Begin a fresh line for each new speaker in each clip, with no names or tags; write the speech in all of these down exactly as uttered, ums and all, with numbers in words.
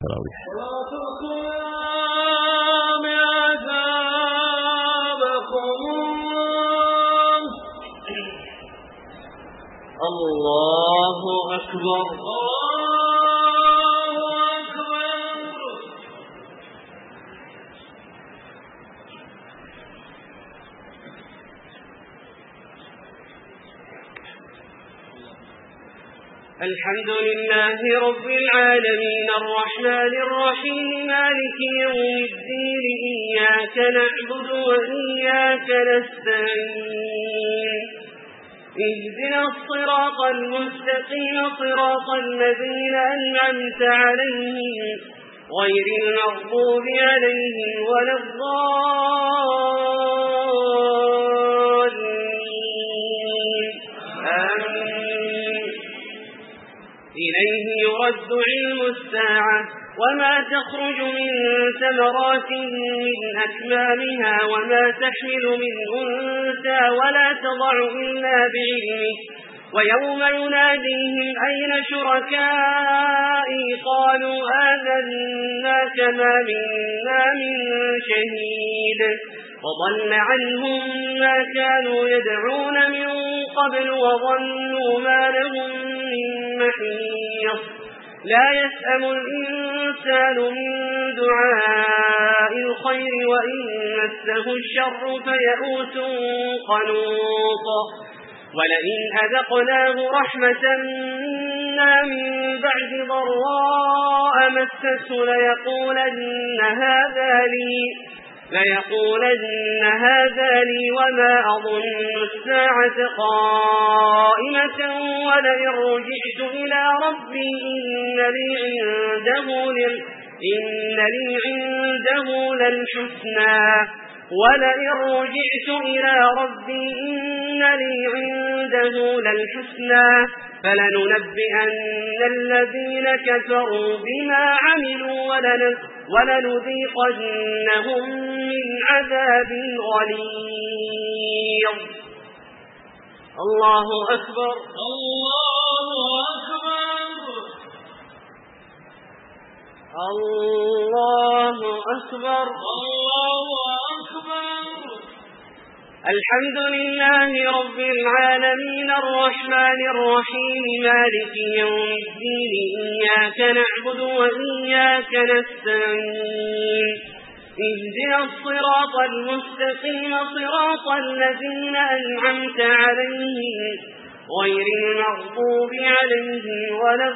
التراويح.
الله أكبر. الحمد لله رب العالمين الرحمن الرحيم مالك يوم الدين إياك نعبد وإياك نستعين اهدنا الصراط المستقيم صراط الذين أنعمت عليهم غير المغضوب عليهم ولا الضالين آمين. إليه يرد علم الساعة وما تخرج من ثمرات من أكمامها وما تحمل من أنثى ولا تضع إلا بعلمه ويوم يناديهم أين شركائي قالوا آذنا كما منا من شهيد وضل عنهم ما كانوا يدعون من قبل وظنوا ما لهم من محيص لا يسأم الإنسان من دعاء الخير وإن مسه الشر فيئوس قنوط ولئن أذقناه رحمة منا من بعد ضراء مسته ليقولن هذا لي ليقولن هذا لي وما أظن الساعة قائمة ولئن رجعت إلى ربي إن لي عنده, إن لي عنده للحسنى ولئن رجعت إلى ربي إن لي عنده للحسنى فلننبئن الذين كفروا بما عملوا ولنذيقنهم من عذاب غليظ. الله أكبر. الله أكبر. الله أكبر. الله أكبر. الحمد لله رب العالمين الرحمن الرحيم مالك يوم الدين إياك نعبد وإياك نستعين اهدنا الصراط المستقيم صراط الذين أنعمت عليهم غير المغضوب عليهم ولا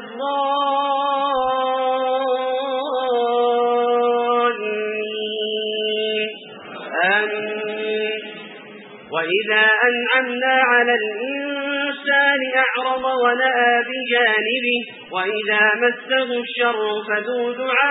الضالين آمين. وإذا أنعمنا على الإنسان أعرض ونأى بجانبه وإذا مسه الشر فذو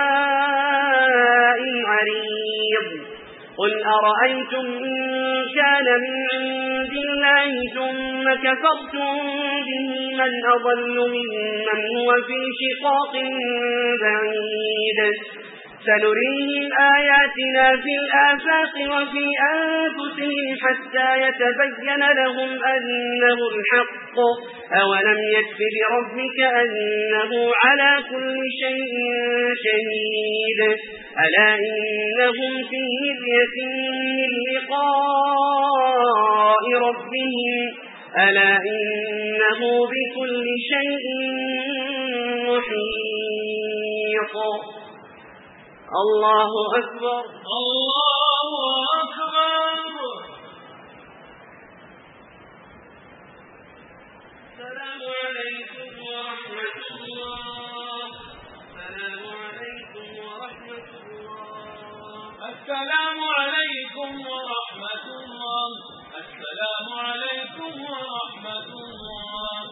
دعاء عريض قل أرأيتم إن كان من عند الله ثم كفرتم به من أضل ممن هو في شقاق بعيد سنريهم آياتنا في الآفاق وفي أنفسهم حتى يتبين لهم أنه الحق أولم يكف بربك أنه على كل شيء شهيد ألا إنهم في مرية من لقاء ربهم ألا إنه بكل شيء محيط. الله أكبر. الله أكبر. السلام عليكم ورحمة الله. السلام عليكم ورحمة الله. السلام عليكم ورحمة الله. السلام عليكم ورحمة الله.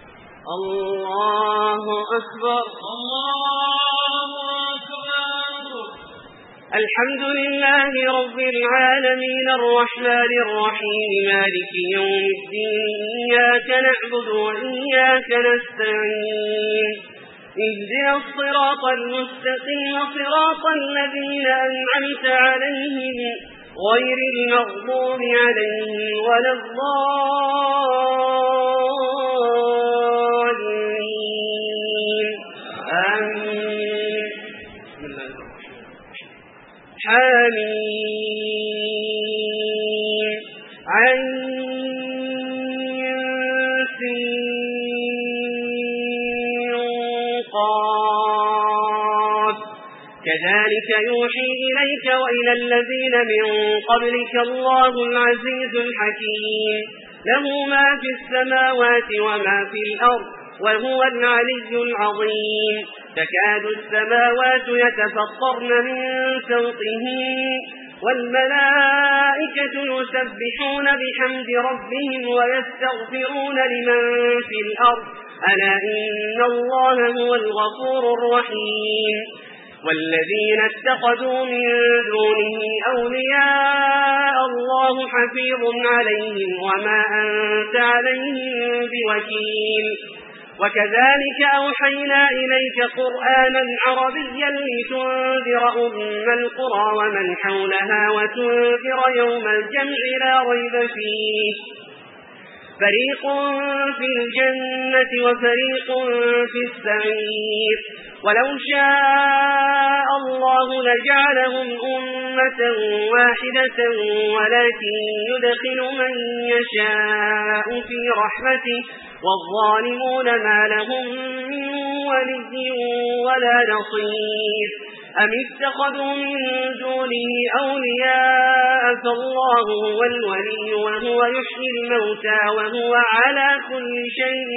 الله أكبر. الله أكبر. الحمد لله رب العالمين الرحمن الرحيم مالك يوم الدين إياك نعبد وإياك نستعين اهدنا الصراط المستقيم صراط الذين أنعمت عليهم غير المغضوب عليهم ولا الضالين آمين. وكذلك يوحي إليك وإلى الذين من قبلك الله العزيز الحكيم له ما في السماوات وما في الأرض وهو العلي العظيم تكاد السماوات يتفطرن من صوتهم والملائكة يسبحون بحمد ربهم ويستغفرون لمن في الأرض ألا إن الله هو الغفور الرحيم والذين اتخذوا من دونه أولياء الله حفيظ عليهم وما أنت عليهم بوكيل وكذلك أوحينا إليك قرآنا عربيا لتنذر أم القرى ومن حولها وتنذر يوم الجمع لا ريب فيه فريق في الجنة وفريق في السعير ولو شاء الله لجعلهم أمة واحدة ولكن يدخل من يشاء في رحمته والظالمون ما لهم من ولي ولا نصير أم اتخذوا من دونه أولياء فالله هو الولي وهو يحيي الموتى وهو على كل شيء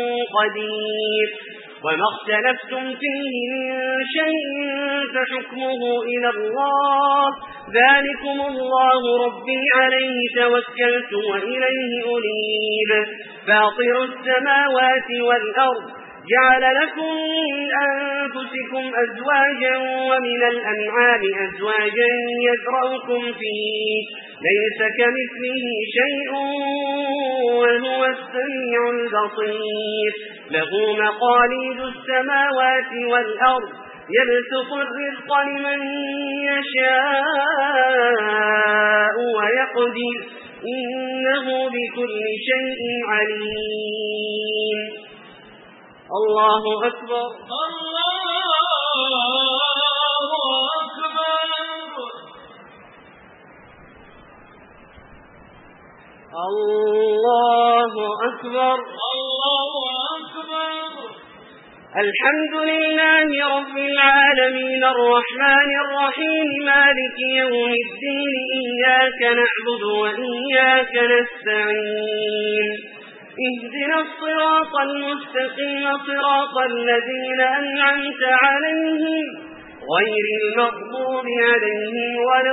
قدير وما اختلفتم فيه من شيء فحكمه إلى الله ذلكم الله ربي عليه توكلت وإليه أنيب فاطر السماوات والأرض جعل لكم من أنفسكم أزواجا ومن الأنعام أزواجا يذرأكم فيه ليس كمثله شيء وهو السميع البصير له مقاليد السماوات والأرض يبسط الرزق لمن يشاء ويقدر إنه بكل شيء عليم الله أكبر
الله أكبر
الله أكبر
الله أكبر
الحمد لله رب العالمين الرحمن الرحيم مالك يوم الدين إياك نعبد وإياك نستعين اهدنا الصراط المستقيم صراط الذين أنعمت عليهم غير المغضوب عليهم ولا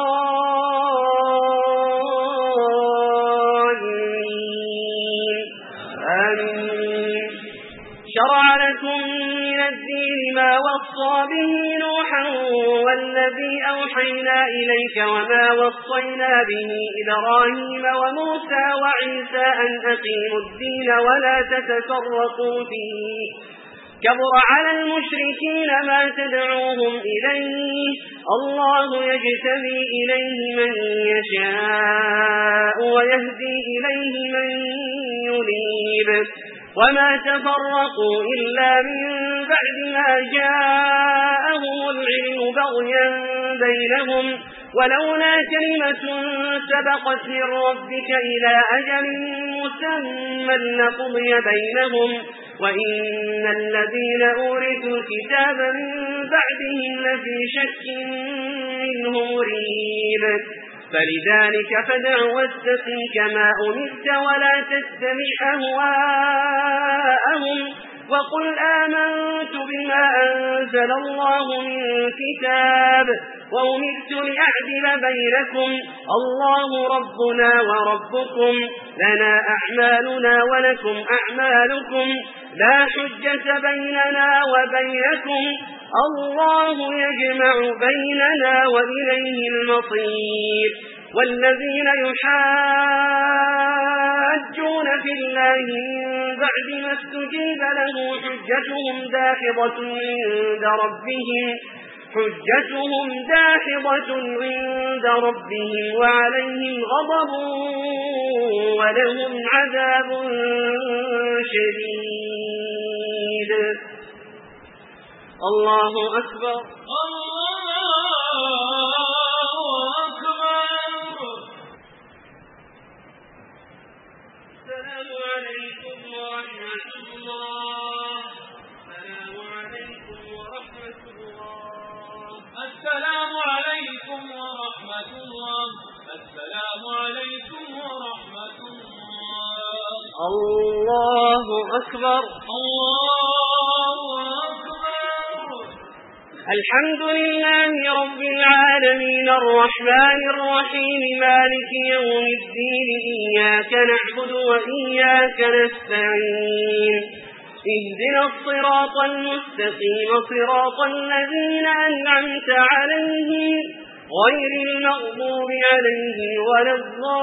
الضالين آمين شرع لكم من الدين ما وصى به نوحا والذي أوحينا إليك وما وصينا به إبراهيم وموسى وعيسى أن أقيموا الدين ولا تتفرقوا فيه كبر على المشركين ما تدعوهم إليه الله يجتبي إليه من يشاء ويهدي إليه من ينيب وما تفرقوا إلا من بعد ما جاءهم العلم بغيا بينهم ولولا كلمة سبقت من ربك إلى أجل مسمى لقضي بينهم وإن الذين أورثوا الكتاب من بعدهم لفي شك منه مريب فلذلك فادع واستقم كما أمرت ولا تتبع أهواءهم وقل آمنت بما أنزل الله من كتاب وأمرت لأعدل بينكم الله ربنا وربكم لنا أعمالنا ولكم أعمالكم لا حجة بيننا وبينكم الله يجمع بيننا وإليه المصير والذين يحاجون في الله من بعد ما استجيب له حجتهم داحضة عند ربهم حجتهم داحضة عند ربهم وعليهم غضب ولهم عذاب شديد الله أكبر
الله أكبر
السلام عليكم ورحمة الله السلام عليكم ورحمة الله أكبر
الله أكبر.
الحمد لله رب العالمين الرحمن الرحيم مالك يوم الدين إياك نعبد وإياك نستعين اهدنا الصراط المستقيم صراط الذين أنعمت عليهم غير المغضوب عليهم ولا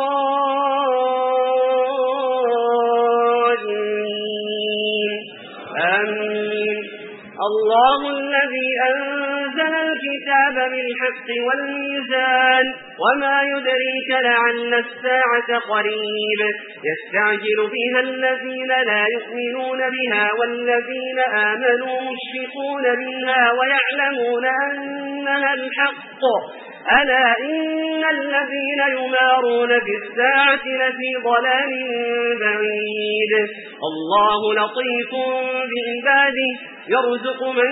الضالين آمين. الله الذي أنزل الكتاب بالحق والميزان وما يدريك لعل الساعة قريب يستعجل بها الذين لا يؤمنون بها والذين آمنوا مشفقون منها ويعلمون أنها الحق ألا إن الذين يمارون بالساعة لفي ضلال بعيد. الله لطيف بعباده يرزق من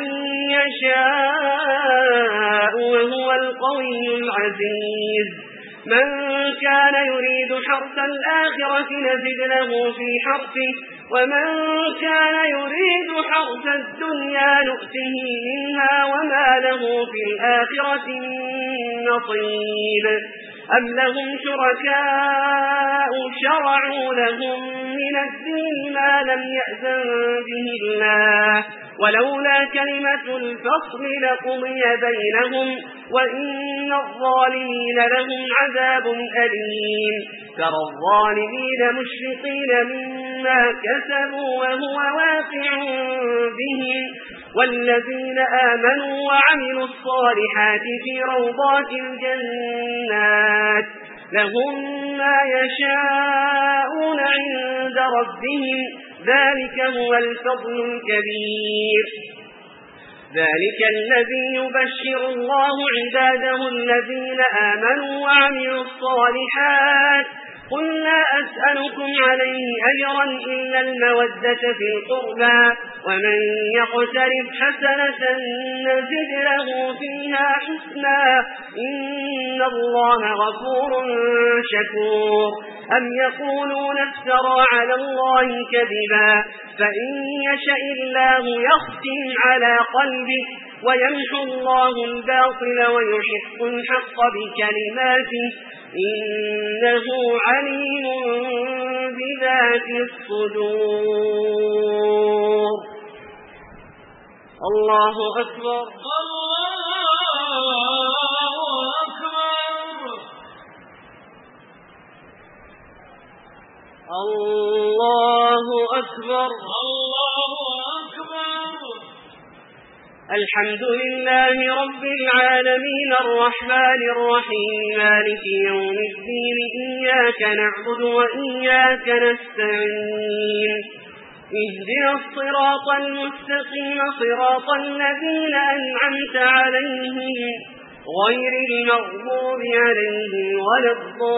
يشاء وهو القوي العزيز. من كان يريد حرث الآخرة نزد له في حرثه ومن كان يريد حرث الدنيا نؤته منها وما له في الآخرة من نصيب. أم لهم شركاء شرعوا لهم من الدين ما لم يأذن به الله ولولا كلمة الفصل لقضي بينهم وإن الظالمين لهم عذاب أليم. ترى الظالمين مشفقين مما كسبوا وهو واقع بهم والذين آمنوا وعملوا الصالحات في روضات الجنات لهم ما يشاءون عند ربهم ذلك هو الفضل الكبير. ذلك الذي يبشر الله عباده الذين آمنوا وعملوا الصالحات قل لا أسألكم عليه أجرا إلا المودة في القربى ومن يقترف حسنة نزد له فيها حسنا إن الله غفور شكور. أم يقولون افترى على الله كذبا فإن يشاء الله يختم على قلبه ويمحو الله الباطل ويحق الحق بكلماته إنه عليم بذات الصدور. الله أكبر
الله أكبر.
الله أكبر.
الله أكبر.
الحمد لله رب العالمين الرحمن الرحيم مالك يوم الدين إياك نعبد وإياك نستعين اهدنا الصراط المستقيم صراط الذين أنعمت عليهم غير المغضوب عليهم ولا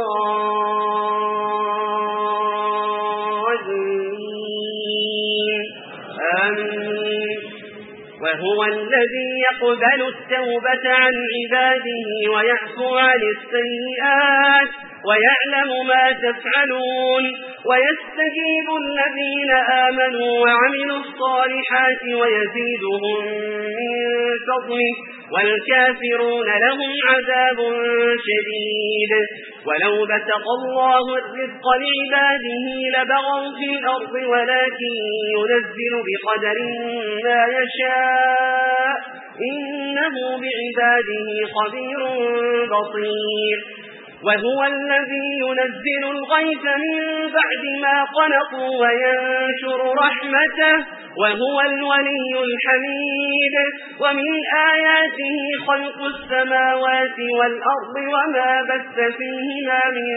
الضالين آمين. وهو الذي يقبل التوبة عن عباده ويعفو عن السيئات ويعلم ما تفعلون ويستجيب الذين آمنوا وعملوا الصالحات ويزيدهم من فضله والكافرون لهم عذاب شديد. ولو بسط الله الرزق لعباده لبغوا في الأرض ولكن ينزل بقدر ما يشاء إنه بعباده خبير بصير. وهو الذي ينزل الغيث من بعد ما قنطوا وينشر رحمته وهو الولي الحميد. ومن آياته خلق السماوات والأرض وما بث فيهما من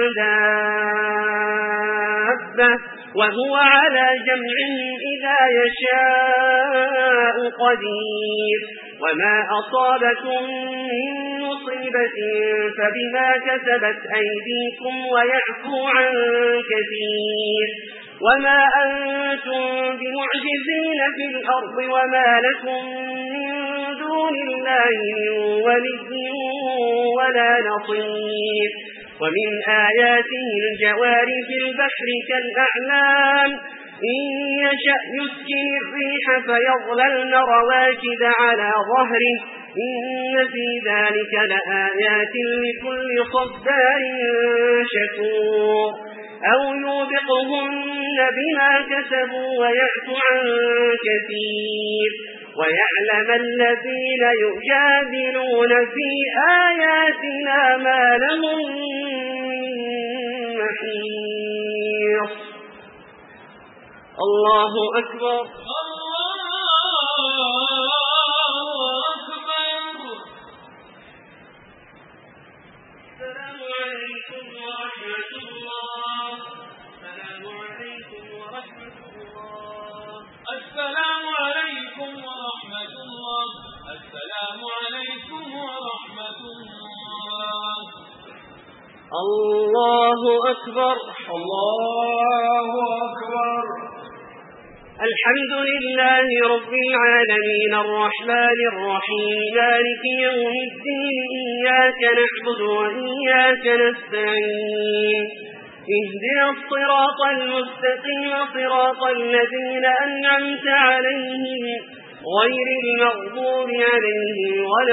دابة وهو على جمعهم إذا يشاء قدير. وما أصابكم من مصيبة فبما كسبت أيديكم ويعفو عن كثير. وما أنتم بمعجزين في الأرض وما لكم من دون الله من ولي ولا نصير. ومن آياته الجوار في البحر كالأعلام إن يشأ يسكن الريح فيظللن رواكد على ظهره إن في ذلك لآيات لكل صبار شكور أو يوبقهن بما كسبوا ويعفو عن كثير ويعلم الذين يجادلون في آياتنا ما لهم من محيص. الله أكبر. السلام عليكم ورحمة الله. السلام عليكم ورحمة الله.
السلام عليكم ورحمة الله. السلام عليكم ورحمة الله.
الله أكبر.
الله أكبر.
الحمد لله رب العالمين الرحمن الرحيم مالك يوم الدين إياك نعبد وإياك نستعين اهدنا الصراط المستقيم صراط الذين أنعمت عليهم غير المغضوب عليهم ولا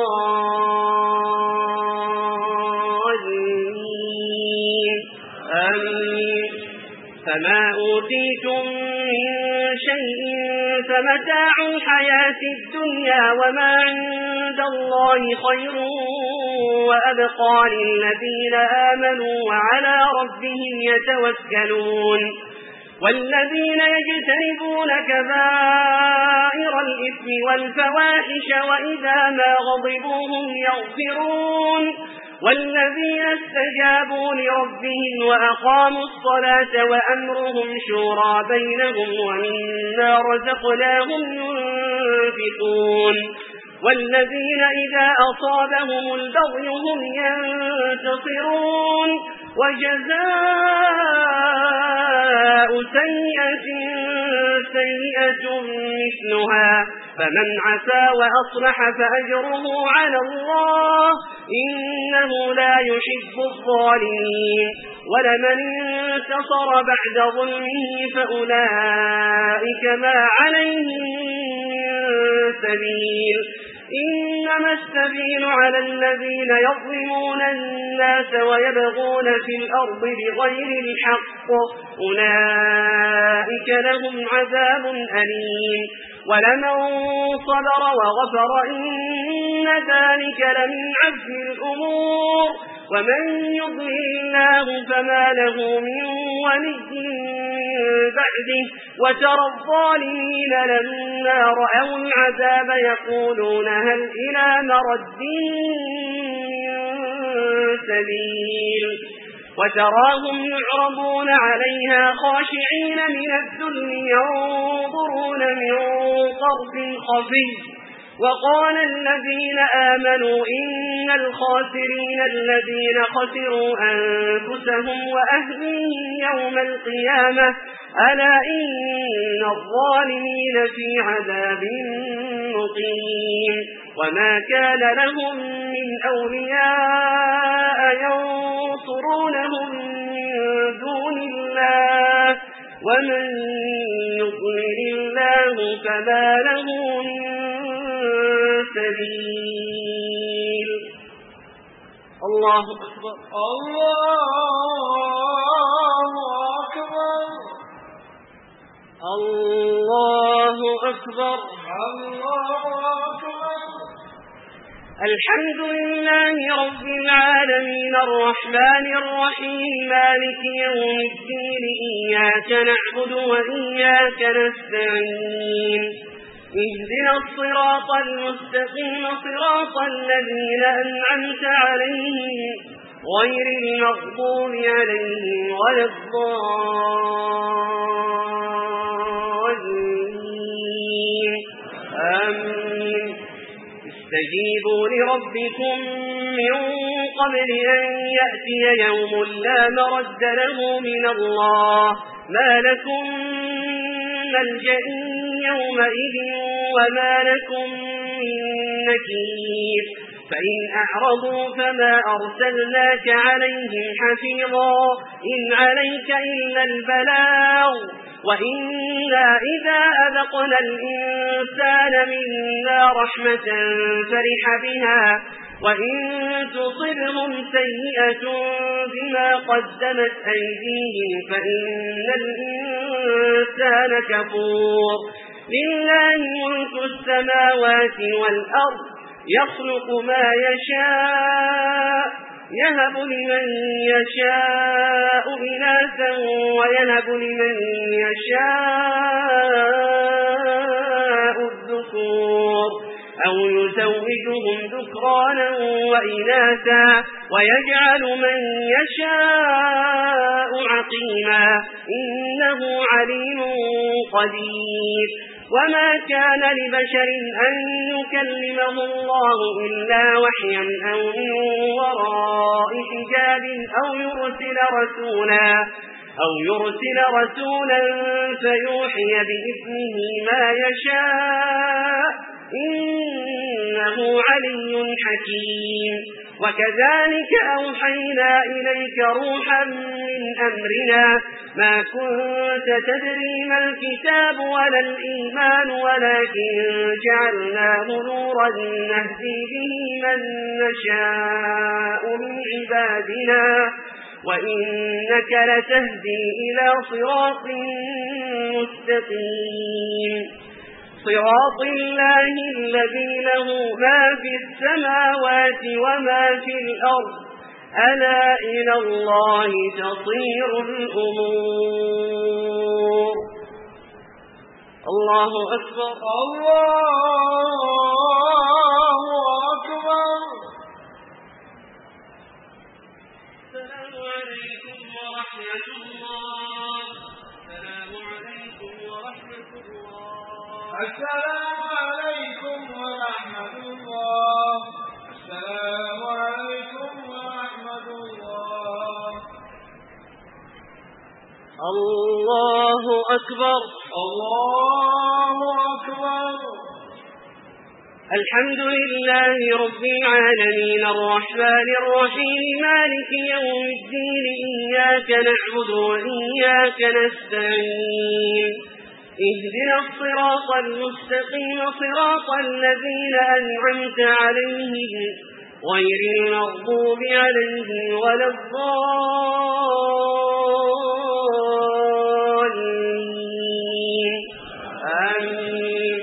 الضالين آمين. فما أوتيتم من شيء فمتاع الحياة الدنيا وما عند الله خير وأبقى للذين آمنوا وعلى ربهم يتوكلون والذين يجتنبون كبائر الإثم والفواحش وإذا ما غضبوا هم يغفرون والذين استجابوا لربهم وأقاموا الصلاة وأمرهم شورى بينهم ومما رزقناهم ينفقون والذين إذا أصابهم البغي هم ينتصرون وجزاء سيئة سيئة مثلها فمن عفا وأصلح فأجره على الله إنه لا يحب الظالمين ولمن انتصر بعد ظلمه فأولئك ما عليهم من سبيل إنما السبيل على الذين يظلمون الناس ويبغون في الأرض بغير الحق أولئك لهم عذاب أليم ولمن صبر وغفر إن ذلك لمن عزم الأمور ومن يضلل الله فما له من ولي بعده وترى الظالمين لما رأوا العذاب يقولون هل إلى مرد سبيل وتراهم يعرضون عليها خاشعين من الذل ينظرون من طرف خفي وقال الذين آمنوا إن الخاسرين الذين خسروا أنفسهم وأهليهم يوم القيامة ألا إن الظالمين في عذاب مقيم وما كان لهم من أولياء ينصرونهم من دون الله ومن يضلل الله فما له من سبيل. الله أكبر.
الله أكبر.
الله أكبر.
الله أكبر.
الحمد لله رب العالمين الرحمن الرحيم مالك يوم الدين إياك نعبد وإياك نستعين اهدنا الصراط المستقيم صراط الذين أنعمت عليهم غير المغضوب عليهم ولا الضالين آمين. استجيبوا لربكم من قبل أن يأتي يوم لا مرد له من الله ما لكم من ملجأ يومئذ وما لكم من نكير فإن أعرضوا فما أرسلناك عليهم حفيظا إن عليك إلا البلاغ وإنا إذا أذقنا الإنسان منا رحمة فرح بها وإن تصبهم سيئة بما قدمت أيديهم فإن الإنسان كفور لله ملك السماوات والأرض يخلق ما يشاء يهب لمن يشاء إناثا ويهب لمن يشاء الذكور أو يزوجهم ذكرانا وإناثا ويجعل من يشاء عقيما إنه عليم قدير وما كان لبشر أن يكلمه الله إلا وحيا أو من وراء حجاب أو يرسل رسولا أو يرسل رسولا فيوحي بإذنه ما يشاء إنه علي حكيم وكذلك أوحينا إليك روحا من أمرنا ما كنت تدري ما الكتاب ولا الإيمان ولكن جعلناه نورا نهدي به من نشاء من عبادنا وإنك لتهدي إلى صراط مستقيم صراط الله الذي له ما في السماوات وما في الأرض ألا إلى الله تصير الأمور الله أكبر
الله أكبر
السلام عليكم ورحمة الله السلام عليكم ورحمة الله
السلام عليكم ورحمة الله السلام عليكم ورحمة الله
الله أكبر
الله أكبر
الحمد لله رب العالمين الرحمن الرحيم مالك يوم الدين إياك نعبد وإياك نستعين اهدنا الصراط المستقيم صراط الذين أنعمت عليهم غير المغضوب عليهم ولا الضالين آمين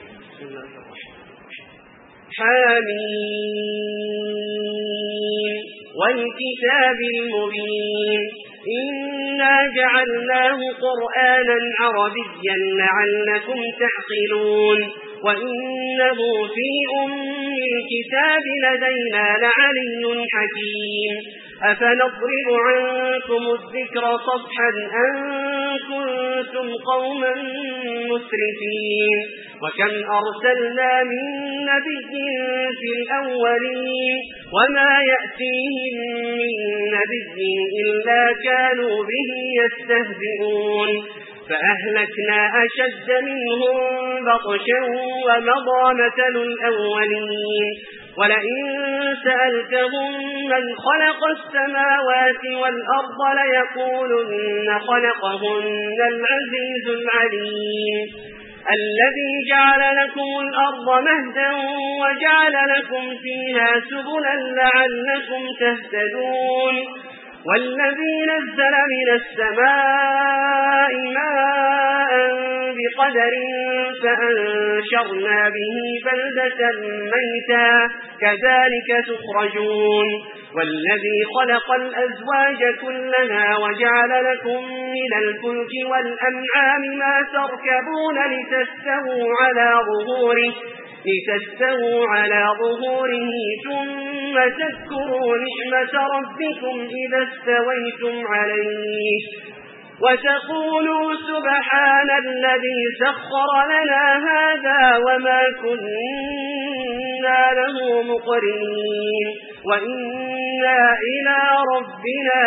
حميم والكتاب المبين إنا جعلناه قرآنا عربيا لعلكم تعقلون وإنه في أم الكتاب لدينا لعلي حكيم أفنضرب عنكم الذكر صفحا أن كنتم قوما مسرفين وكم أرسلنا من نبي في الأولين وما يأتيهم من نبي إلا كانوا به يستهزئون فأهلكنا أشد منهم بطشا ومضى مثل الأولين ولئن سألتهم من خلق السماوات والأرض ليقولن خلقهن العزيز العليم الذي جعل لكم الأرض مهدا وجعل لكم فيها سبلا لعلكم تهتدون والذي نزل من السماء ماء بقدر فأنشرنا به بلدة ميتا كذلك تخرجون والذي خلق الأزواج كلها وجعل لكم من الفلك والأنعام ما تركبون لتستووا على ظهوره لتستووا على ظهوره ثم تذكروا نعمة ربكم إذا استويتم عليه وتقولوا سبحان الذي سخر لنا هذا وما كنا له مقرنين وإنا إلى ربنا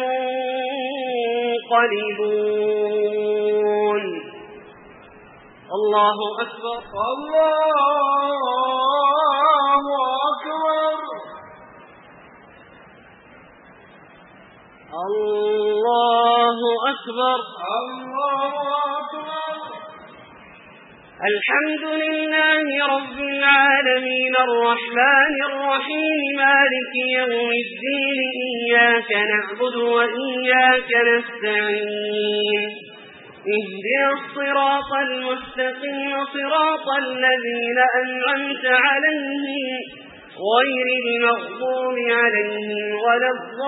لمنقلبون الله أكبر
الله أكبر
الله أكبر
الله أكبر.
الحمد لله رب العالمين الرحمن الرحيم مالك يوم الدين إياك نعبد وإياك نستعين اهدنا الصراط المستقيم صراط الذين أنعمت عليهم غير المغضوب عليهم ولا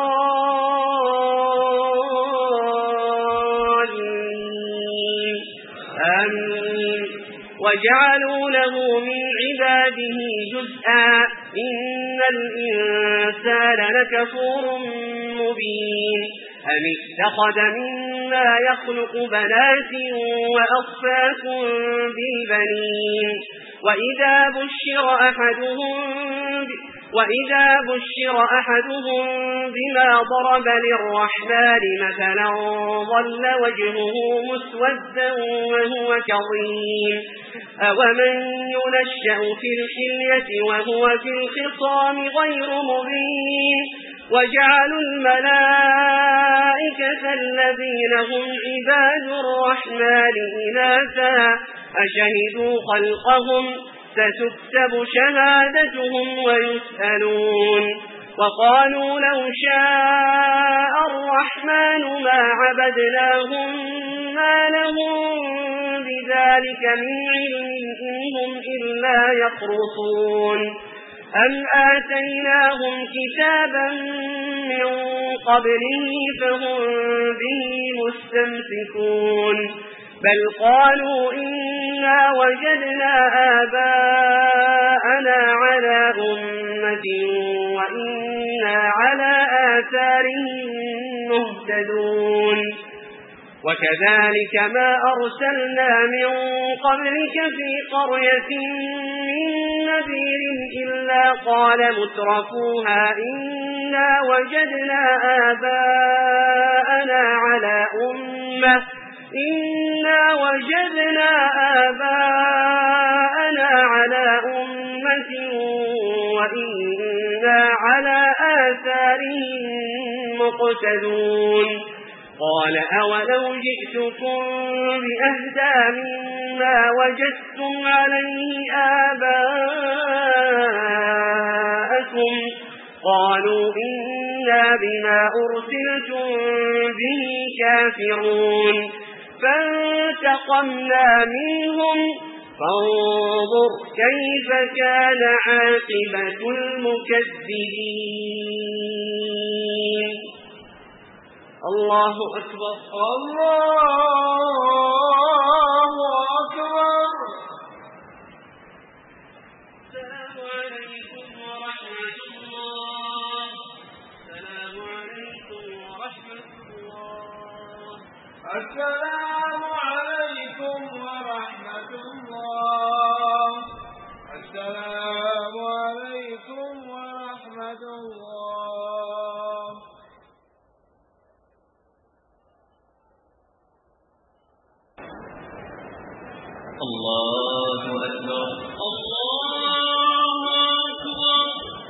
الضالين آمين. وجعلوا له من عباده جزءا إن الإنسان لكفور مبين أم اتخذ مما يخلق بنات وأصفاكم بالبنين وإذا بشر أحدهم وإذا بشر أحدهم بما ضرب للرحمن مثلا ظل وجهه مسودا وهو كظيم أومن ينشأ في الحلية وهو في الخصام غير مبين وجعلوا الملائكة الذين هم عباد الرحمن إناثا أشهدوا خلقهم ستكتب شهادتهم ويسألون وقالوا لو شاء الرحمن ما عبدناهم ما لهم بذلك من علم إنهم إلا يخرصون أم آتيناهم كتابا من قبله فهم به مستمسكون بل قالوا إنا وجدنا آباءنا على أمة وإنا على آثارهم مهتدون وكذلك ما أرسلنا من قبلك في قرية من نذير إلا قال مترفوها إنا وجدنا آباءنا على أمة إنا وجدنا آباءنا على أمة وإنا على آثارهم مقتدون قال أولو جئتكم بأهدى مما وجدتم عليه آباءكم قالوا إنا بما أرسلتم به كافرون فانتقمنا منهم فانظر كيف كان عاقبة المكذبين. الله أكبر.
الله أكبر.
السلام عليكم ورحمة الله. السلام عليكم ورحمة الله.
السلام عليكم ورحمة الله. السلام عليكم ورحمة الله.
الله أكبر.
الله أكبر.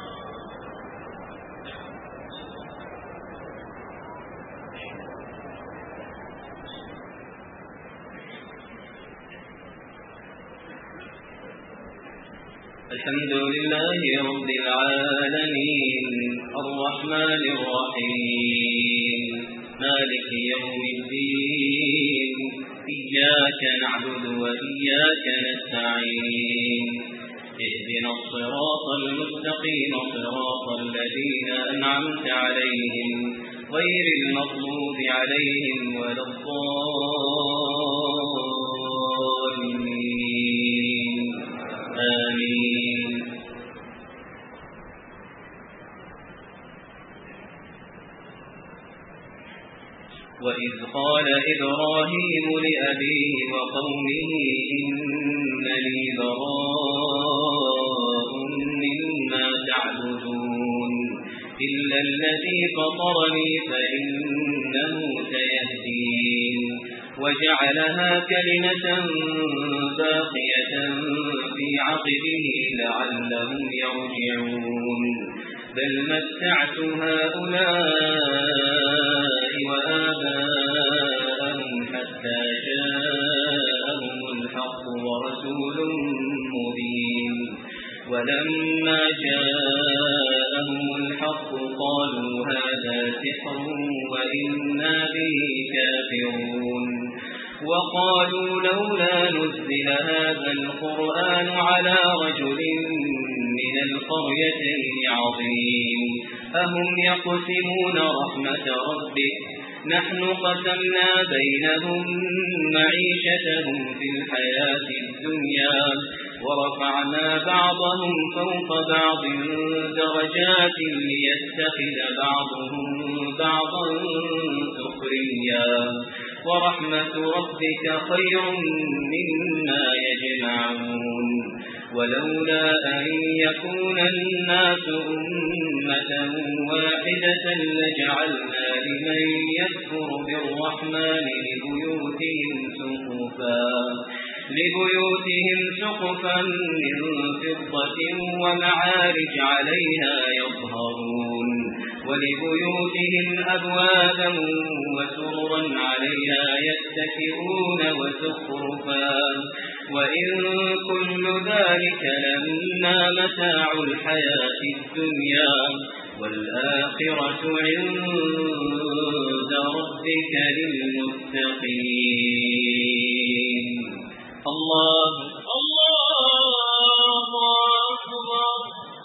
الحمد لله رب العالمين الرحمن الرحيم مالك يوم الدين إياك نعبد وإياك نستعين اهدنا الصراط المستقيم صراط الذين أنعمت عليهم غير المغضوب عليهم ولا الضالين آمين. وإذ قال إبراهيم لأبيه وقومه إنني براء مما تعبدون إلا الذي فطرني فإنه سيهدين وجعلها كلمة باقية في عقبه لعلهم يرجعون بل متعت هؤلاء وآباءهم حتى جاءهم ولما جاءهم الحق قالوا هذا سحر وإنا به كافرون وقالوا لولا نزل هذا القرآن على رجل من القريتين عظيم أهم يقسمون رحمة ربك نحن قسمنا بينهم معيشتهم في الحياة الدنيا ورفعنا بعضهم فوق بعض درجات ليتخذ بعضهم بعضا سخريا ورحمة ربك خير مما يجمعون ولولا أن يكون الناس أمة واحدة لجعلنا لمن يكفر بالرحمن لبيوتهم سقفا لبيوتهم سقفا من فضة ومعارج عليها يظهرون ولبيوتهم أبوابا وسررا عليها يتكئون وزخرفا وإن كل ذلك لما متاع الحياة الدنيا والآخرة عند ربك للمتقين. الله الله أكبر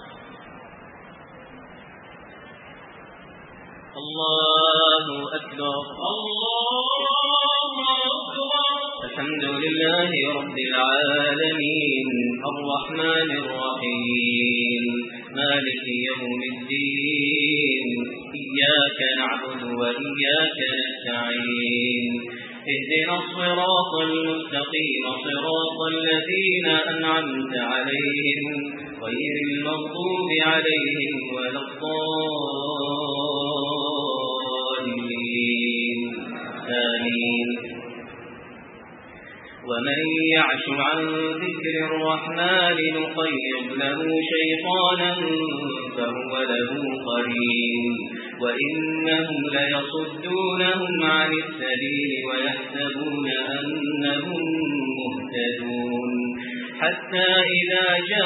الله أكبر الله أكبر. الحمد لله رب العالمين الرحمن الرحيم مالك يوم الدين إياك نعبد وإياك نستعين اهدنا الصراط المستقيم صراط الذين أنعمت عليهم غير المغضوب عليهم ولا الضالين آمين. ومن يعش عن ذكر الرحمن نقيض له شيطانا فهو له قرين وإنهم ليصدونهم عن السبيل ويحسبون أنهم مهتدون حتى إذا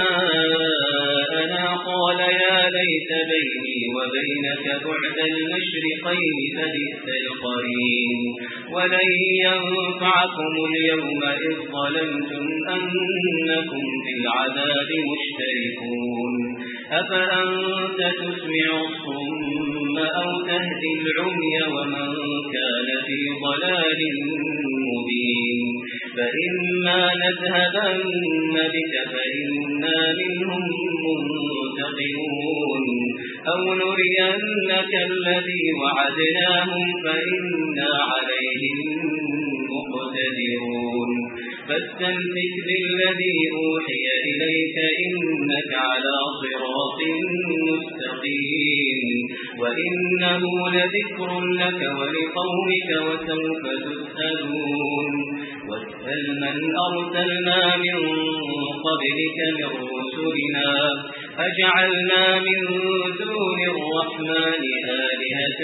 جاءنا قال يا ليت بيني وبينك بعد المشرقين فبئس القرين ولن ينفعكم اليوم إذ ظلمتم أنكم في العذاب مشتركون أفأنت تسمع الصم أو تهدي العمي ومن كان في ضلال مبين فإما نذهبن بك فإنا منهم منتقمون أو نرينك الذي وعدناهم فإنا عليهم مقتدرون فاستمسك بالذي أوحي إليك إنك على صراط مستقيم وإنه لذكر لك ولقومك وسوف تسألون واسأل من أرسلنا من قبلك من رسلنا أجعلنا من دون الرحمن آلهة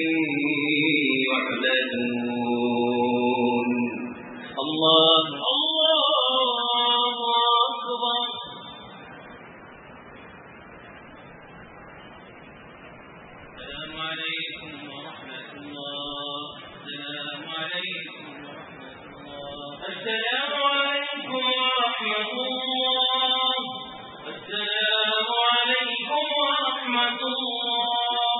يعبدون. الله الله أكبر. السلام عليكم ورحمة الله. السلام عليكم ورحمة الله. السلام عليكم ورحمة الله. السلام عليكم ورحمة الله.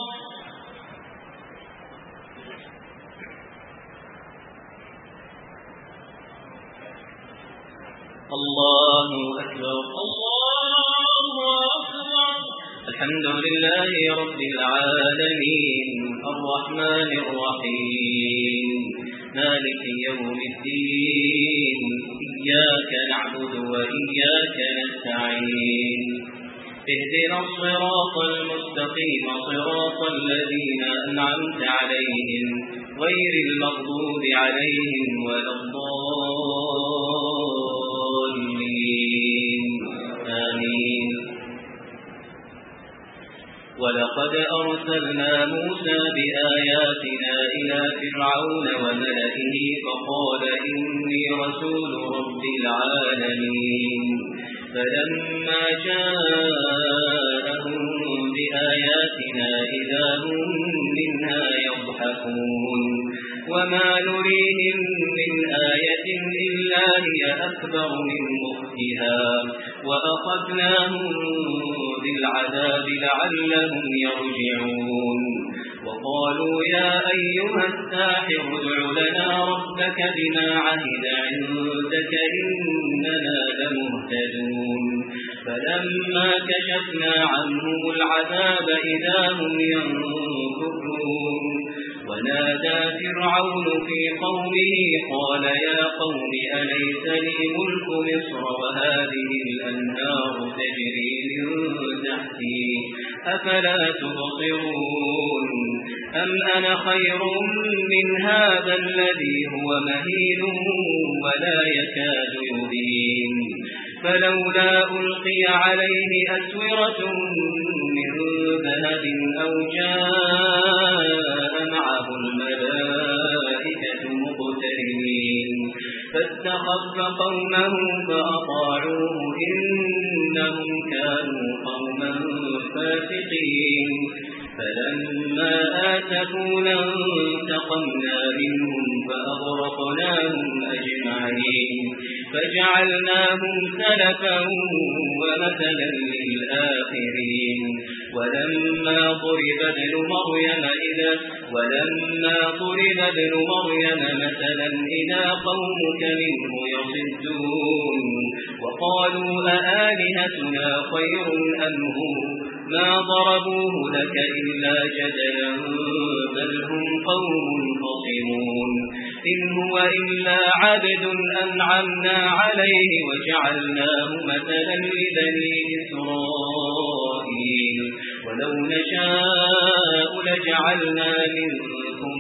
الله أكبر الله أكبر. الحمد لله رب العالمين الرحمن الرحيم مالك يوم الدين إياك نعبد وإياك نستعين اهدنا الصراط المستقيم صراط الذين أنعمت عليهم غير المغضوب عليهم ولا الضالين آمين. ولقد أرسلنا موسى بآياتنا إلى فرعون وملئه فقال إني رسول رب العالمين فلما جاءهم بآياتنا إذا هم منها يضحكون وما نريهم من آية إلا هي أكبر من أختها وأخذناهم بالعذاب لعلهم يرجعون وقالوا يا أيها الساحر ادع لنا ربك بما عهد عندك إننا لمهتدون فلما كشفنا عنهم العذاب إذا هم ينظرون ونادى فرعون في قومه قال يا قوم أليس لي ملك مصر وهذه الأنهار تجري من تحتي أفلا تبصرون أم أنا خير من هذا الذي هو مهين ولا يكاد يبين فلولا ألقي عليه أسورة من ذهب أو جاء معه الملائكة مقترنين فاستخف قومه فأطاعوه إنهم كانوا قوما فاسقين فلما آتفونا انتقمنا منهم فأغرقناهم أجمعين فجعلناهم سلفا ومثلا للآخرين ولما ضرب ابن مريم إذا ولما ضرب ابن مريم مثلا إذا قومك منه يصدون وقالوا أآلهتنا خير أم هو ما ضربوه لك إلا جدلا بل هم قوم خصمون إن هو إلا عبد أنعمنا عليه وجعلناه مثلا لبني إسرائيل ولو نشاء لجعلنا منكم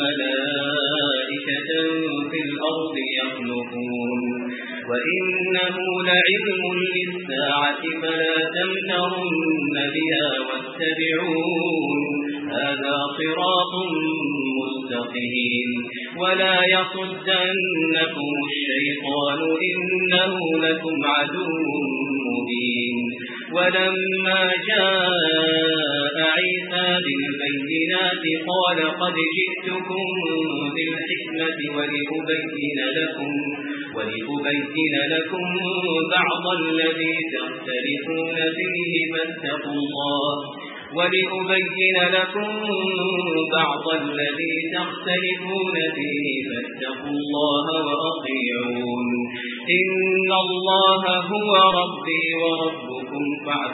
ملائكة في الأرض يخلقون وإنه لعلم للساعة فلا تمترن بها واتبعون هذا صراط مستقيم ولا يصدنكم الشيطان إنه لكم عدو مبين ولما جاء عيسى بالبينات قال قد جئتكم بالحكمة ولأبين لكم ولأبين لكم بعض الذي تختلفون فيه فاتقوا الله ولأبين لكم بعض الذي تختلفون فيه فاتقوا الله وأطيعون إن الله هو ربي وربكم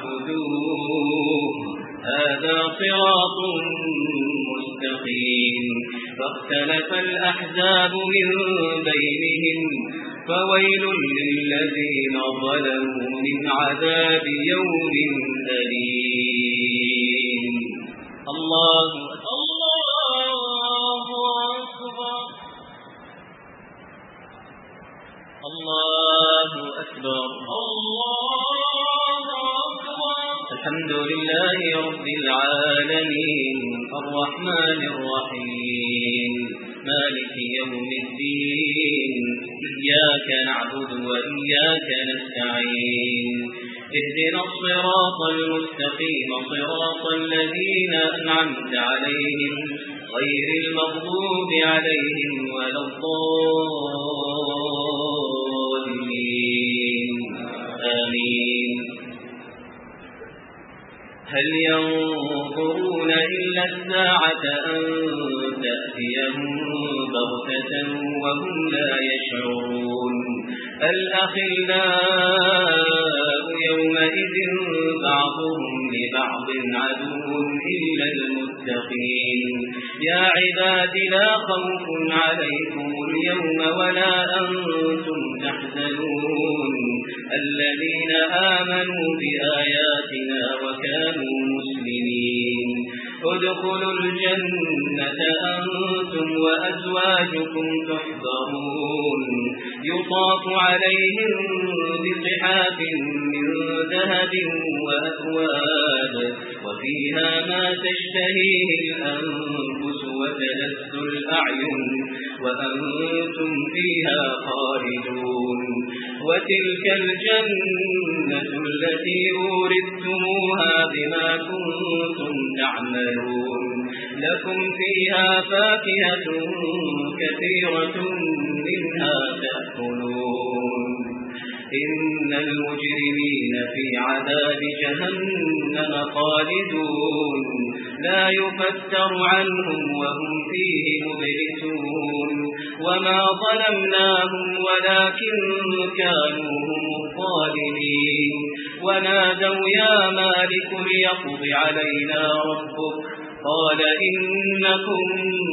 فاعبدوه هذا صراط مستقيم فاختلف الأحزاب من بينهم فويل للذين ظلموا من عذاب يوم أليم الله
الله أكبر
الله أكبر
الله أكبر
الحمد لله رب العالمين الرحمن الرحيم مالك يوم الدين إياك نعبد وإياك نستعين اهدنا الصراط المستقيم صراط الذين أنعمت عليهم غير المغضوب عليهم ولا الضالين آمين هل ينظرون إلا الساعة أن تأتيهم بغتة وهم لا يشعرون الأخلاء يومئذ بعضهم لبعض عدو إلا المتقين يا عباد لا خوف عليكم اليوم ولا أنتم تحزنون الذين آمنوا بآياتنا وكانوا مسلمين ادخلوا الجنة أنتم وأزواجكم تحبرون يطاف عليهم بصحاف من ذهب وأكواب وفيها ما تشتهيه الأنفس وتلذ الأعين وأنتم فيها خالدون وتلك الجنة التي أورثتموها بما كنتم تعملون لكم فيها فاكهة كثيرة منها تأكلون إن المجرمين في عذاب جهنم خالدون لا يفتر عنهم وهم فيه مبلسون وما ظلمناهم ولكن كانوا هم الظالمين ونادوا يا مالك ليقض علينا ربك قال إنكم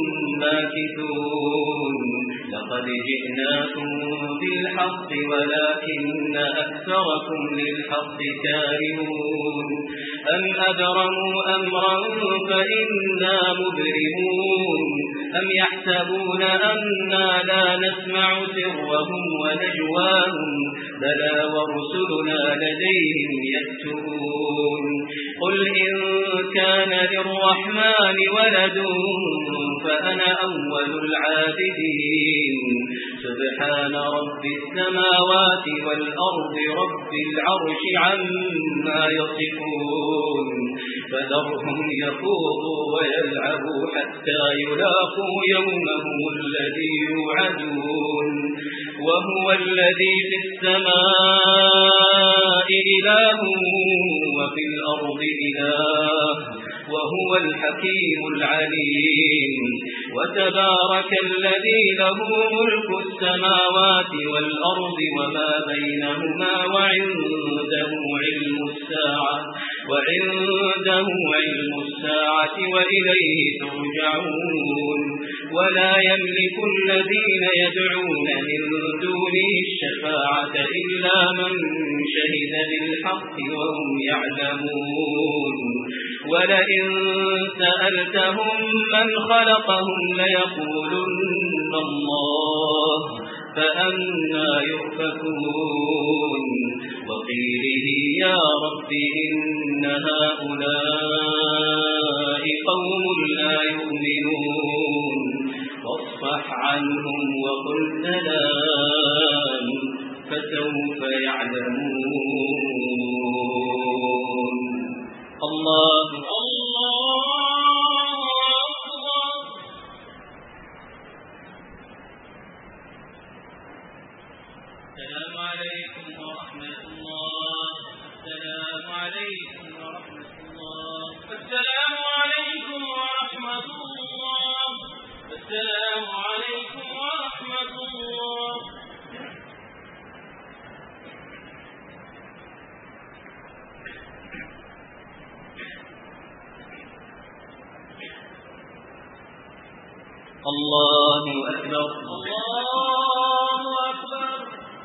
ماكثون لقد جئناكم بالحق ولكن أكثركم للحق كارهون أم أبرموا أمرا فإنا مبرمون أم يحسبون أنا لا نسمع سرهم ونجواهم بلى ورسلنا لديهم يكتبون قل إن كان للرحمن ولد فأنا أول العابدين سبحان رب السماوات والأرض رب العرش عما يصفون فذرهم يخوضوا ويلعبوا حتى يلاقوا يومهم الذي يوعدون وهو الذي في السماء إله وفي الأرض إله وهو الحكيم العليم وتبارك الذي له ملك السماوات والأرض وما بينهما وعنده علم الساعة وعنده علم الساعة وإليه ترجعون ولا يملك الذين يدعون من دونه الشفاعة إلا من شهد بالحق وهم يعلمون ولئن سألتهم من خلقهم ليقولن الله فأنى يؤفكون وقيله يا رب إن هؤلاء قوم لا يؤمنون فاصفح عنهم وقل سلام فسوف يعلمون الله
السلام عليكم ورحمة الله السلام عليكم ورحمة الله السلام عليكم ورحمة الله السلام عليكم ورحمة الله
الله أكبر
الله أكبر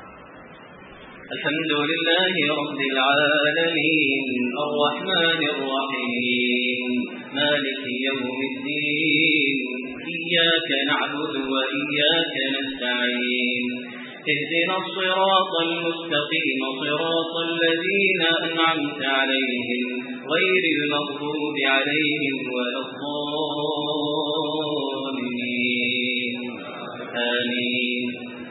الحمد لله رب العالمين الرحمن الرحيم مالك يوم الدين إياك نعبد وإياك نستعين اهدنا الصراط المستقيم صراط الذين أنعمت عليهم غير المغضوب عليهم ولا الضالين آمين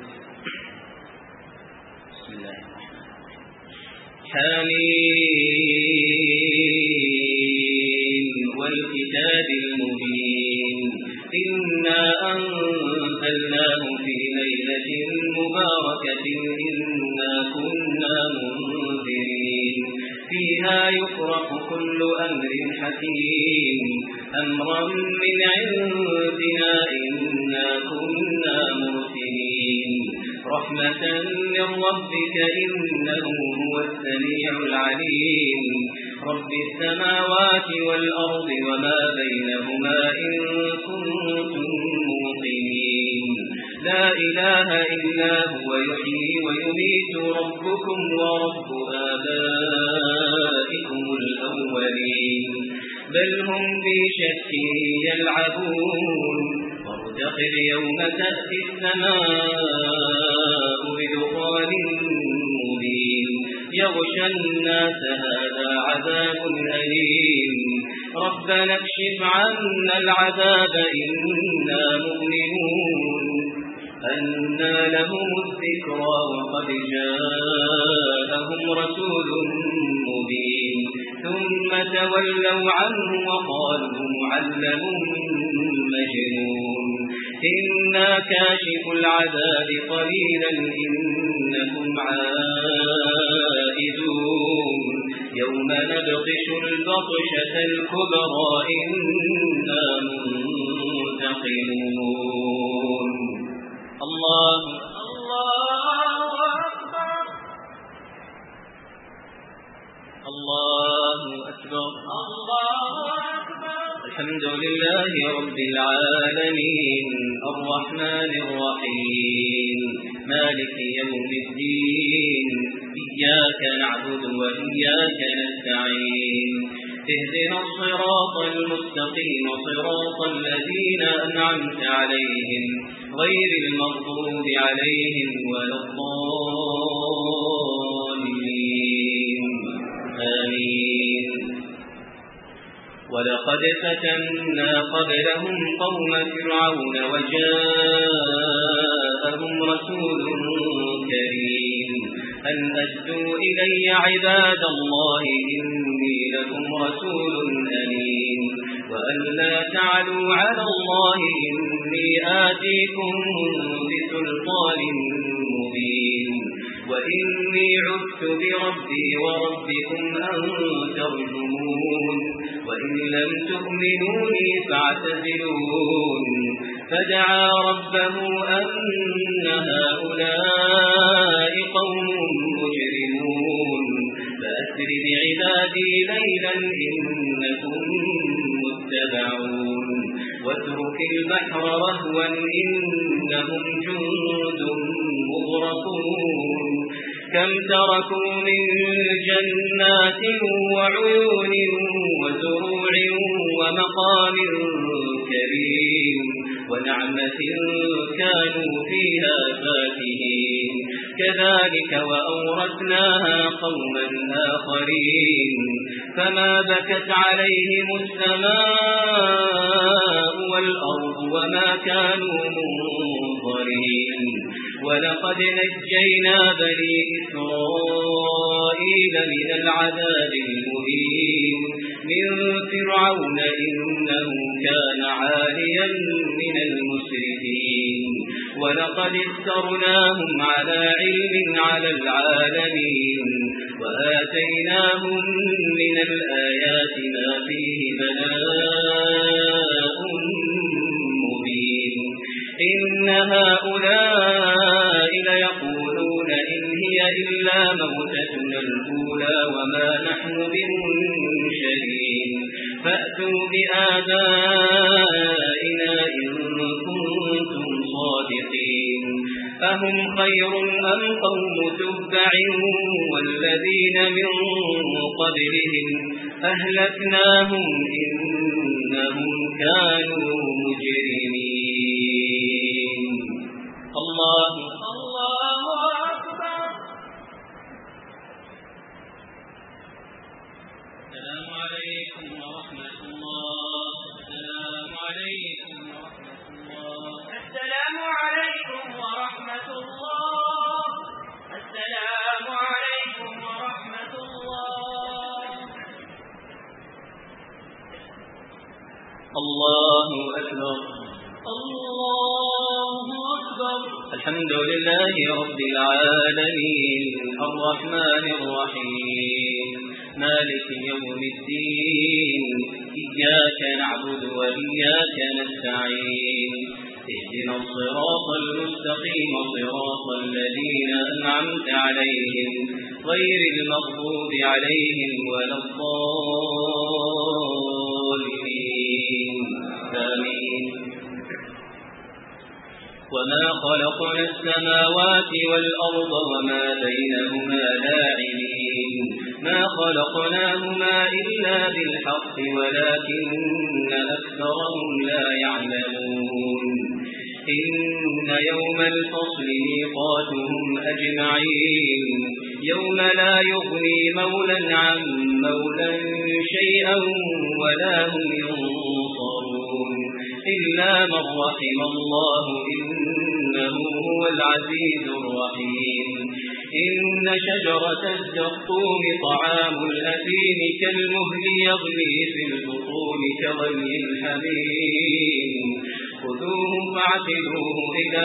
حميم والكتاب المبين إنا أنزلناه في ليلة مباركة إنا كنا منذرين فيها يفرق كل أمر حكيم أمرا من عندنا إنا كنا مرسلين رحمة من ربك إنه هو السميع العليم رب السماوات والأرض وما بينهما إن كنتم موقنين لا إله إلا هو يحيي ويميت ربكم ورب آبائكم الأولين بل هم في شك يلعبون وارتقب يوم تأتي السماء بدخان مبين يغشى الناس هذا عذاب أليم ربنا اكشف عنا العذاب إنا مؤمنون أنى لهم الذكرى وقد جاءهم رسول مبين ثم تولوا عنه وقالوا معلم مجنون إنا كاشف العذاب قليلا إنكم عائدون يوم نبطش البطشة الكبرى إنا منتقمون الله
الله أكبر
الله أكبر
الله أكبر
الحمد لله رب العالمين الرحمن الرحيم مالك يوم الدين إياك نعبد وإياك نستعين اهدنا الصراط المستقيم صراط الذين أنعمت عليهم غير المغضوب عليهم ولا الضالين آمين ولقد فتنا قبلهم قوم فرعون وجاءهم رسول كريم أن أدوا إلي عباد الله إني لكم رسول أمين وأن لا تعلوا على الله إني آتيكم بسلطان مبين وإني عدت بربي وربكم أن ترجمون وإن لم تؤمنوا لي فاعتزلون فدعا ربه أن هؤلاء قوم مجرمون فأسر بعبادي ليلا إنكم متبعون واترك البحر رهوا إنهم جند مغرقون كم تركوا من جنات وعيون وزروع ومقام كريم ونعمة كانوا فيها فاكهين كذلك وأورثناها قوما آخرين فما بكت عليهم السماء والأرض وما كانوا منظرين ولقد نجينا بني إسرائيل من العذاب المهين من فرعون إنه كان عاليا من المسرفين ولقد اخترناهم على علم على العالمين وآتيناهم من الآيات ما فيه بلاء مبين إن هؤلاء ليقولون إن هي إلا موتتنا الأولى وما نحن بمنشرين فأتوا بآبائنا إن كنتم صادقين أهم خير أم قوم تبع والذين من قبلهم أهلكناهم إنهم كانوا مجرمين الله
الله أكبر السلام عليكم ورحمة الله السلام عليكم ورحمة الله السلام عليكم ورحمة الله السلام عليكم ورحمة الله
الله أكبر
الله أكبر
الحمد لله رب العالمين الرحمن الرحيم مالك يوم الدين إياك نعبد وإياك نستعين اهدنا الصراط المستقيم صراط الذين أنعمت عليهم غير المغضوب عليهم ولا الضالين آمين وما خلقنا السماوات والأرض وما بينهما لاعبين ما خلقناهما إلا بالحق ولكن أكثرهم لا يعلمون إن يوم الفصل ميقاتهم أجمعين يوم لا يغني مولا عن مولا شيئا ولا هم ينصرون إلا من رحم الله إن إنه هو العزيز الرحيم إن شجرة الزقوم طعام الأثيم كالمهل يغلي في البطون كغلي الحميم خذوه فاعتلوه إلى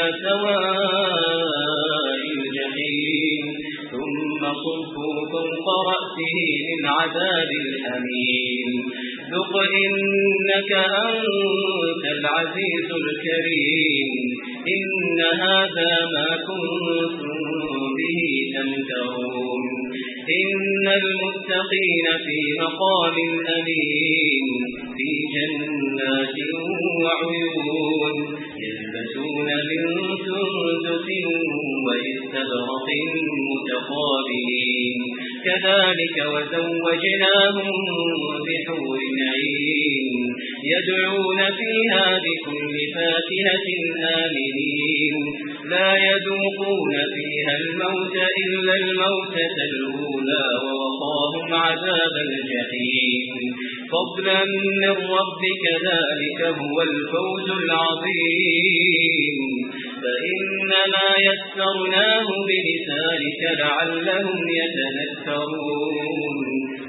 سواء الجحيم ثم صبوا فوق رأسه من عذاب الحميم ذق إنك أنت العزيز الكريم إن هذا ما كنتم به تمترون إن المتقين في مقام أمين في جنات وعيون يلبسون من سندس واستبرق متقابلين كذلك وزوجناهم بحور عين يدعون فيها بكل فاكهة آمنين لا يذوقون فيها الموت إلا الموتة الأولى ووقاهم عذاب الجحيم فضلا من ربك ذلك هو الفوز العظيم فإنما يسرناه بلسانك لعلهم يتذكرون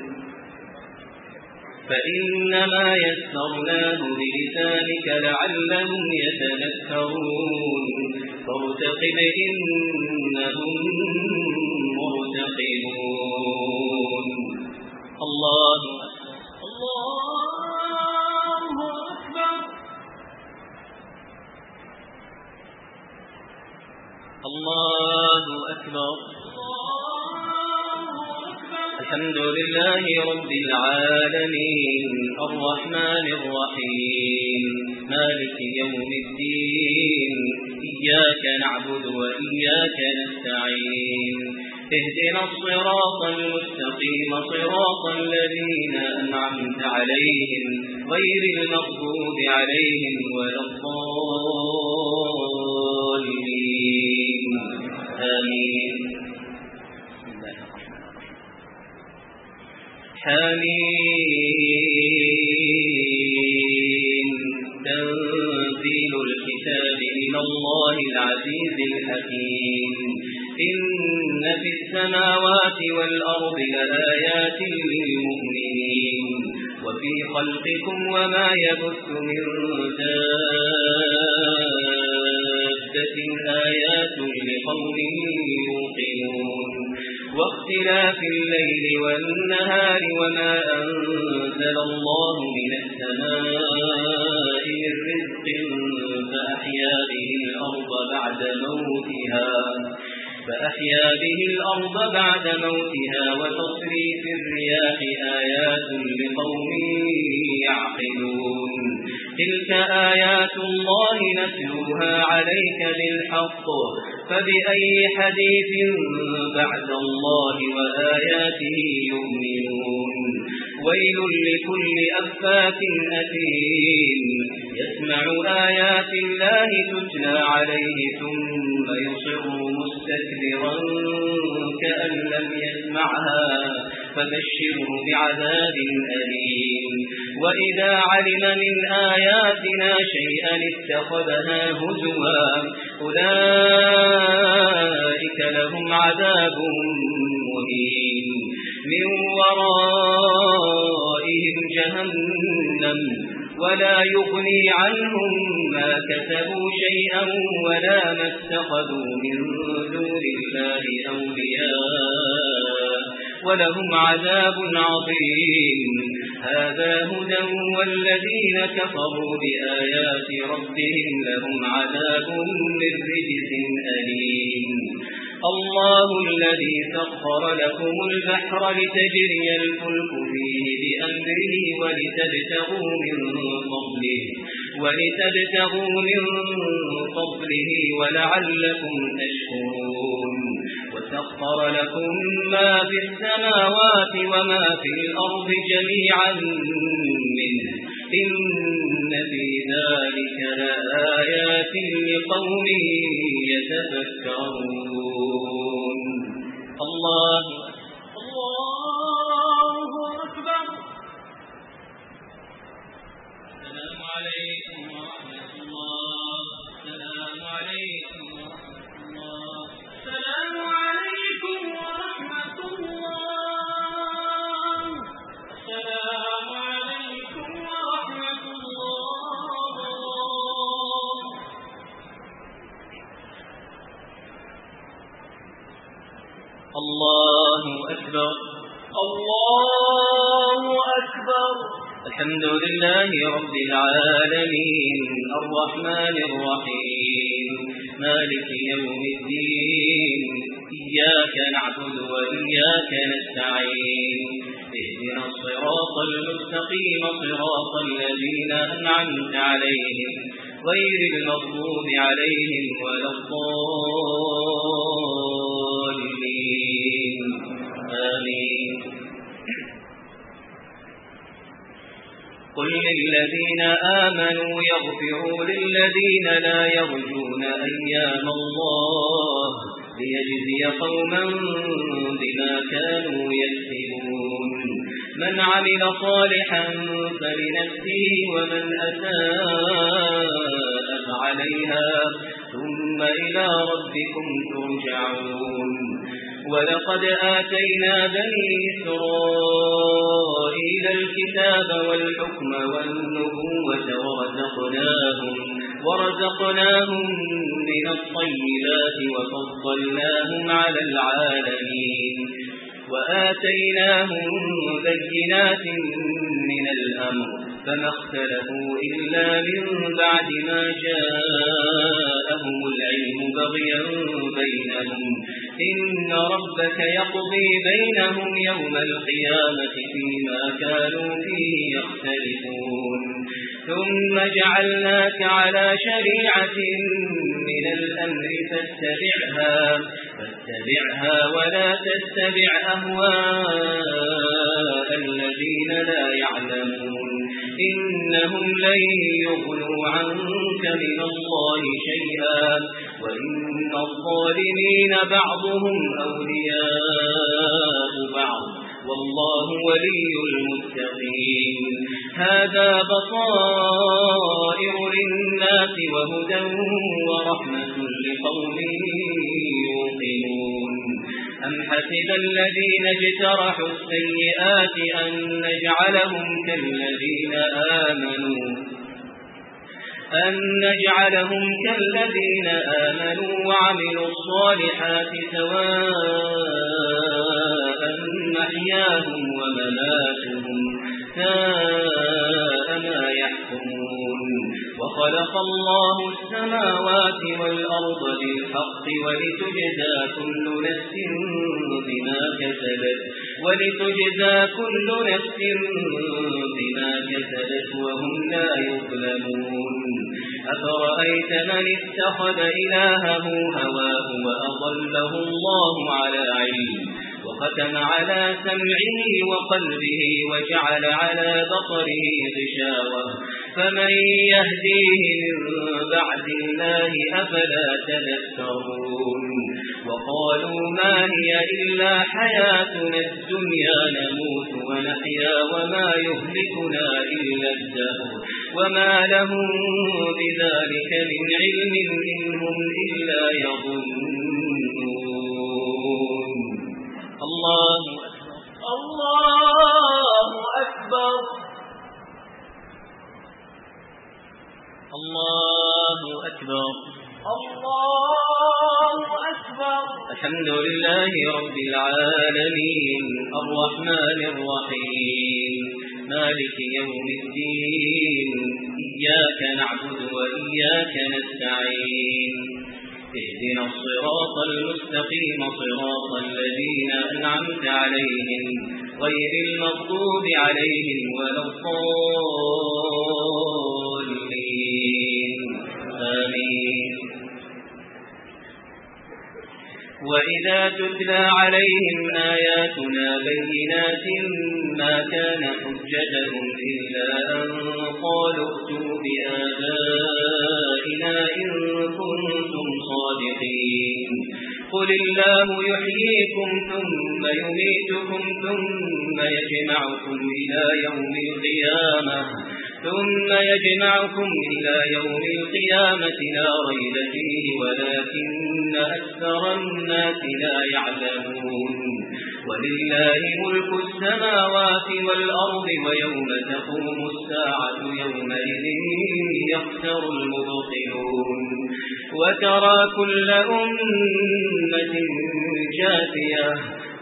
فإنما يسرناه بلسانك لعلهم يتذكرون فارتقب إنهم مرتقبون الله
الله أكبر
الله أكبر الحمد لله رب العالمين الرحمن الرحيم مالك يوم الدين إياك نعبد وإياك نستعين اهدنا الصراط المستقيم صراط الذين أنعمت عليهم غير المغضوب عليهم ولا الضالين آمين حميم تنزيل الكتاب من الله العزيز الحكيم إن في السماوات والأرض لآيات للمؤمنين وفي خلقكم وما يبث من دابة آيات لقوم يوقنون واختلاف الليل والنهار وما أنزل الله من السماء من رزق فأحيا به الأرض بعد موتها فأحيا به الأرض بعد موتها وتصريف الرياح آيات لقوم يعقلون تلك آيات الله نتلوها عليك بالحق فبأي حديث بعد الله وآياته يؤمنون ويل لكل أفاك أثيم يسمع آيات الله تتلى عليه ثم يصر مستكبرا كأن لم يسمعها فبشره بعذاب أليم وإذا علم من آياتنا شيئا اتخذها هزوا أولئك لهم عذاب مهين من ورائهم جهنم ولا يغني عنهم ما كسبوا شيئا ولا ما اتخذوا من دون الله أولياء ولهم عذاب عظيم هذا هدى والذين كفروا بآيات ربهم لهم عذاب من رجز أليم الله الذي سخر لكم البحر لتجري الفلك فيه بأمره ولتبتغوا من فضله ولتبتغوا من فضله ولعلكم تشكرون وسخر لكم ما في السماوات وما في الأرض جميعا منه إن في ذلك لآيات لقوم يتفكرون الله
الله أكبر السلام عليكم ورحمة الله السلام عليكم
الله أكبر
الله أكبر.
الحمد لله رب العالمين الرحمن الرحيم مالك يوم الدين إياك نعبد وإياك نستعين اهدنا الصراط المستقيم صراط الذين أنعمت عليهم غير المغضوب عليهم ولا الضالين آمين. قل للذين آمنوا يغفروا للذين لا يرجون أيام الله ليجزي قوما بما كانوا يكسبون من عمل صالحا فلنفسه ومن أساء فعليها ثم إلى ربكم ترجعون. ولقد آتينا بني إسرائيل الكتاب والحكم والنبوة ورزقناهم, ورزقناهم من الطيبات وفضلناهم على العالمين وآتيناهم بينات من الأمر فما اختلفوا إلا من بعد ما جاءهم العلم بغيا بينهم إن ربك يقضي بينهم يوم القيامة فيما كانوا فيه يختلفون. ثم جعلناك على شريعة من الأمر فاتبعها, فاتبعها ولا تتبع أهواء الذين لا يعلمون إنهم لن يغنوا عنك من الله شيئا وإن الظالمين بعضهم أولياء بعض والله ولي المتقين. هذا بصائر للناس وهدى ورحمة لقوم يوقنون. أم حسب الذين اجترحوا السيئات أن نجعلهم كالذين آمنوا أن نجعلهم كالذين آمنوا وعملوا الصالحات سواء محياهم ومماتهم ساء ما يحكمون. وخلق الله السماوات والأرض بالحق ولتجزى كل نفس بما كسبت ولتجزى كل نفس بما كسبت وهم لا يظلمون. أفرأيت من اتخذ إلهه هواه وأضله الله على علم وختم على سمعه وقلبه وجعل على بصره غشاوة فمن يهديه من بعد الله أفلا تذكرون. وقالوا ما هي إلا حياتنا الدنيا نموت ونحيا وما يهلكنا إلا الدهر وما لهم بذلك من علم إنهم إلا يظنون. الله
الله أكبر
الله أكبر
الله أكبر.
الحمد لله رب العالمين الرحمن الرحيم مالك يوم الدين إياك نعبد وإياك نستعين اهدنا الصراط المستقيم صراط الذين أنعمت عليهم غير المغضوب عليهم ولا الضالين آمين. وإذا تتلى عليهم آياتنا بينات ما كان حجتهم إلا أن قالوا ائتوا بآبائنا إن كنتم صادقين. قل الله يحييكم ثم يميتكم ثم يجمعكم إلى يوم القيامة ثم يجمعكم إلى يوم القيامة لا ريب فيه ولكن أكثر الناس لا يعلمون. ولله ملك السماوات والأرض ويوم تقوم الساعة يومئذ يخسر المبطلون. وترى كل أمة جاثية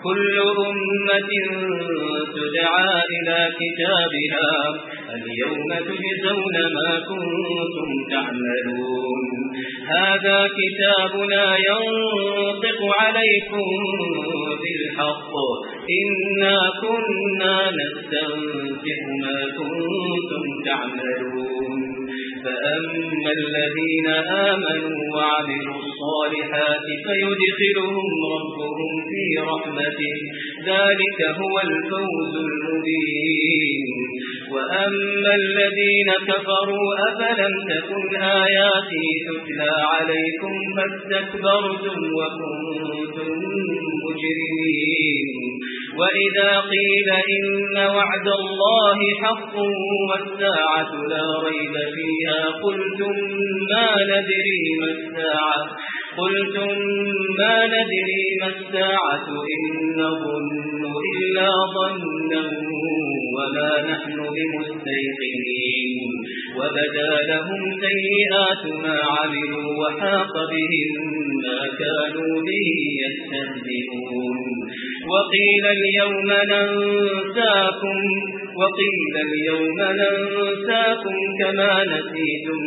كل أمة تدعى إلى كتابها اليوم تجزون ما كنتم تعملون هذا كتابنا ينطق عليكم بالحق إنا كنا نستنسخ ما كنتم تعملون فأما الذين آمنوا وعملوا الصالحات فيدخلهم ربهم في رحمته ذلك هو الفوز المبين وأما الذين كفروا أفلم تكن آياتي تتلى عليكم فاستكبرتم وكنتم مجرمين وإذا قيل إن وعد الله حق والساعة لا ريب فيها قلتم ما ندري ما الساعة قلتم ما ندري ما الساعة إن نظن إلا ظنا وما نحن بمستيقنين وبدا لهم سيئات ما عملوا وحاق بهم ما كانوا به يستهزئون وقيل اليوم ننساكم وقيل اليوم ننساكم كما نسيتم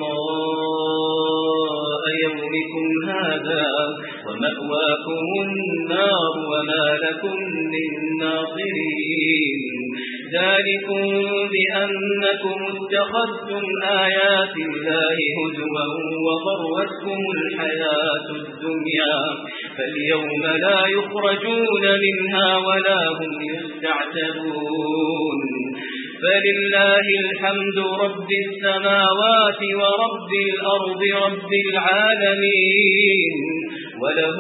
لقاء يومكم هذا ومأواكم النار وما لكم من ناصرين ذلكم بأنكم اتخذتم آيات الله هزوا وغرتكم الحياة الدنيا فاليوم لا يخرجون منها ولا هم يستعتبون فلله الحمد رب السماوات ورب الأرض رب العالمين وله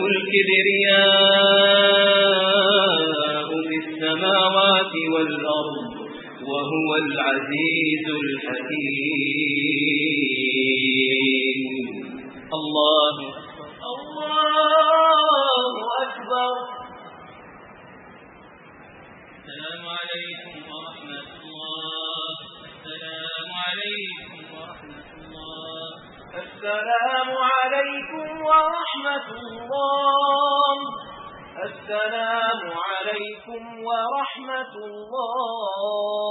الكبرياء في السماوات والأرض وهو العزيز الحكيم الله
الله أكبر
السلام عليكم ورحمة الله السلام عليكم ورحمة الله
السلام عليكم ورحمة الله السلام عليكم ورحمة الله